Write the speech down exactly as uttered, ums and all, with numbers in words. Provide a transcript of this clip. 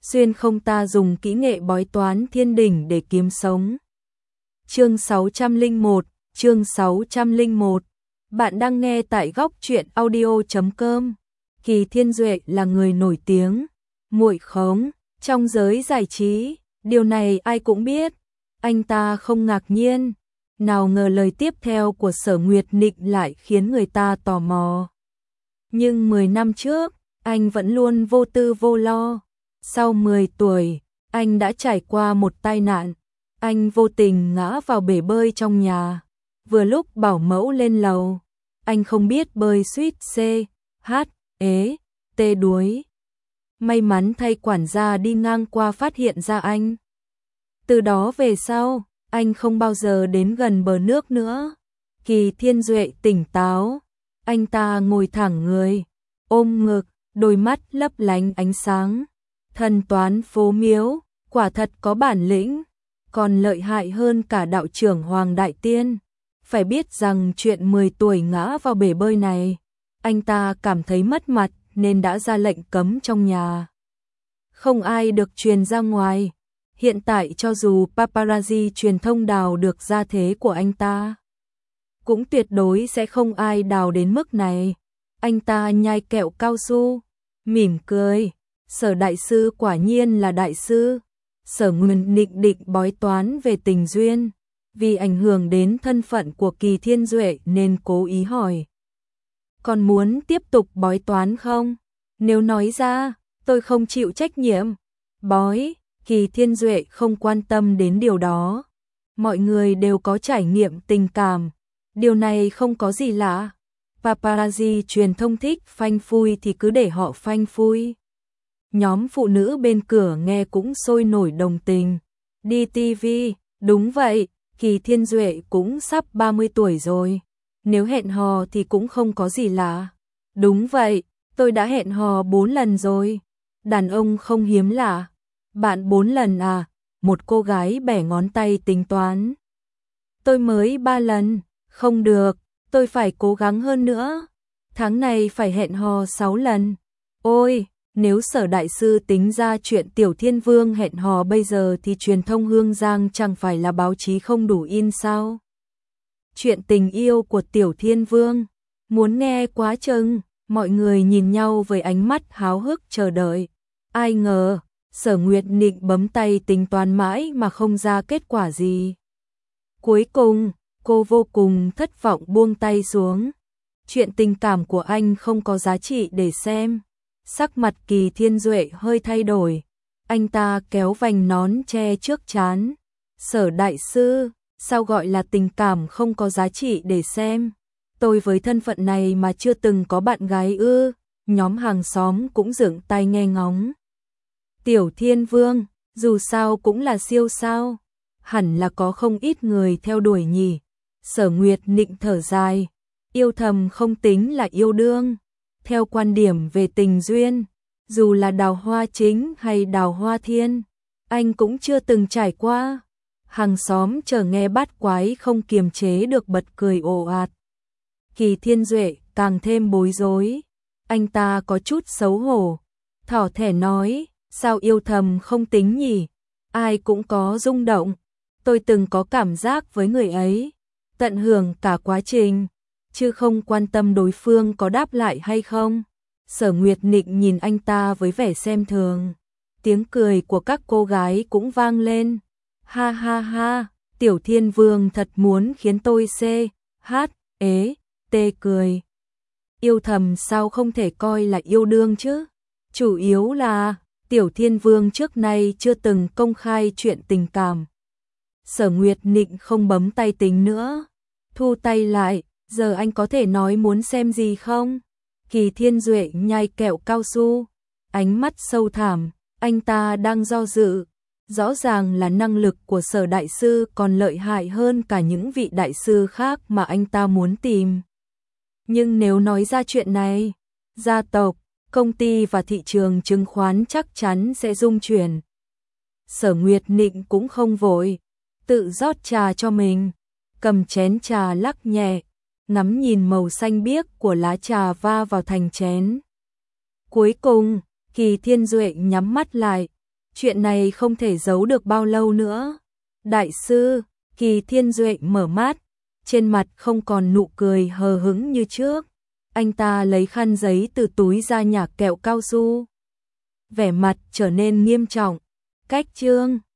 xuyên không ta dùng kỹ nghệ bói toán thiên đỉnh để kiếm sống. Chương sáu trăm lẻ một, chương sáu trăm lẻ một. Bạn đang nghe tại góc truyện audio chấm com. Kỳ Thiên Duệ là người nổi tiếng, muội khống trong giới giải trí, điều này ai cũng biết. Anh ta không ngạc nhiên, nào ngờ lời tiếp theo của Sở Nguyệt Nịnh lại khiến người ta tò mò. Nhưng mười năm trước, anh vẫn luôn vô tư vô lo. Sau mười tuổi, anh đã trải qua một tai nạn. Anh vô tình ngã vào bể bơi trong nhà. Vừa lúc bảo mẫu lên lầu, anh không biết bơi suýt C, H, ế, T đuối. May mắn thay quản gia đi ngang qua phát hiện ra anh. Từ đó về sau, anh không bao giờ đến gần bờ nước nữa. Kỳ Thiên Duệ tỉnh táo, anh ta ngồi thẳng người, ôm ngực, đôi mắt lấp lánh ánh sáng. Thần toán phố miếu, quả thật có bản lĩnh, còn lợi hại hơn cả đạo trưởng Hoàng Đại Tiên. Phải biết rằng chuyện mười tuổi ngã vào bể bơi này, anh ta cảm thấy mất mặt nên đã ra lệnh cấm trong nhà. Không ai được truyền ra ngoài. Hiện tại cho dù paparazzi truyền thông đào được gia thế của anh ta, cũng tuyệt đối sẽ không ai đào đến mức này. Anh ta nhai kẹo cao su, mỉm cười. Sở đại sư quả nhiên là đại sư. Sở Nguyệt Nịnh định bói toán về tình duyên, vì ảnh hưởng đến thân phận của Kỳ Thiên Duệ nên cố ý hỏi. Còn muốn tiếp tục bói toán không? Nếu nói ra, tôi không chịu trách nhiệm. Bói, Kỳ Thiên Duệ không quan tâm đến điều đó. Mọi người đều có trải nghiệm tình cảm. Điều này không có gì lạ. Paparazzi truyền thông thích phanh phui thì cứ để họ phanh phui. Nhóm phụ nữ bên cửa nghe cũng sôi nổi đồng tình. Đi ti vi, đúng vậy, Kỳ Thiên Duệ cũng sắp ba mươi tuổi rồi. Nếu hẹn hò thì cũng không có gì lạ. Đúng vậy, tôi đã hẹn hò bốn lần rồi. Đàn ông không hiếm lạ. Bạn bốn lần à? Một cô gái bẻ ngón tay tính toán. Tôi mới ba lần. Không được, tôi phải cố gắng hơn nữa. Tháng này phải hẹn hò sáu lần. Ôi, nếu Sở đại sư tính ra chuyện Tiểu Thiên Vương hẹn hò bây giờ thì truyền thông Hương Giang chẳng phải là báo chí không đủ in sao? Chuyện tình yêu của Tiểu Thiên Vương, muốn nghe quá chừng. Mọi người nhìn nhau với ánh mắt háo hức chờ đợi. Ai ngờ, Sở Nguyệt Nịnh bấm tay tính toán mãi mà không ra kết quả gì. Cuối cùng, cô vô cùng thất vọng buông tay xuống. Chuyện tình cảm của anh không có giá trị để xem. Sắc mặt Kỳ Thiên Duệ hơi thay đổi. Anh ta kéo vành nón che trước trán. Sở đại sư, sao gọi là tình cảm không có giá trị để xem? Tôi với thân phận này mà chưa từng có bạn gái ư? Nhóm hàng xóm cũng dựng tai nghe ngóng. Tiểu Thiên Vương, dù sao cũng là siêu sao. Hẳn là có không ít người theo đuổi nhỉ. Sở Nguyệt Nịnh thở dài. Yêu thầm không tính là yêu đương. Theo quan điểm về tình duyên, dù là Đào Hoa Chính hay Đào Hoa Thiên, anh cũng chưa từng trải qua. Hàng xóm chờ nghe bát quái không kiềm chế được bật cười ồ ạt. Kỳ Thiên Duệ càng thêm bối rối. Anh ta có chút xấu hổ, thỏ thẻ nói, sao yêu thầm không tính nhỉ? Ai cũng có rung động. Tôi từng có cảm giác với người ấy, tận hưởng cả quá trình, chứ không quan tâm đối phương có đáp lại hay không. Sở Nguyệt Nịnh nhìn anh ta với vẻ xem thường. Tiếng cười của các cô gái cũng vang lên. Ha ha ha, Tiểu Thiên Vương thật muốn khiến tôi C, H, ế, T cười. Yêu thầm sao không thể coi là yêu đương chứ? Chủ yếu là Tiểu Thiên Vương trước nay chưa từng công khai chuyện tình cảm. Sở Nguyệt Nịnh không bấm tay tính nữa. Thu tay lại, giờ anh có thể nói muốn xem gì không? Kỳ Thiên Duệ nhai kẹo cao su, ánh mắt sâu thẳm, anh ta đang do dự. Rõ ràng là năng lực của Sở đại sư còn lợi hại hơn cả những vị đại sư khác mà anh ta muốn tìm. Nhưng nếu nói ra chuyện này, gia tộc, công ty và thị trường chứng khoán chắc chắn sẽ rung chuyển. Sở Nguyệt Nịnh cũng không vội, tự rót trà cho mình, cầm chén trà lắc nhẹ, ngắm nhìn màu xanh biếc của lá trà va vào thành chén. Cuối cùng, Kỳ Thiên Duệ nhắm mắt lại, Chuyện này không thể giấu được bao lâu nữa. Đại sư, Kỳ Thiên Duệ mở mắt, trên mặt không còn nụ cười hờ hững như trước. Anh ta lấy khăn giấy từ túi ra nhả kẹo cao su. Vẻ mặt trở nên nghiêm trọng. Cách chương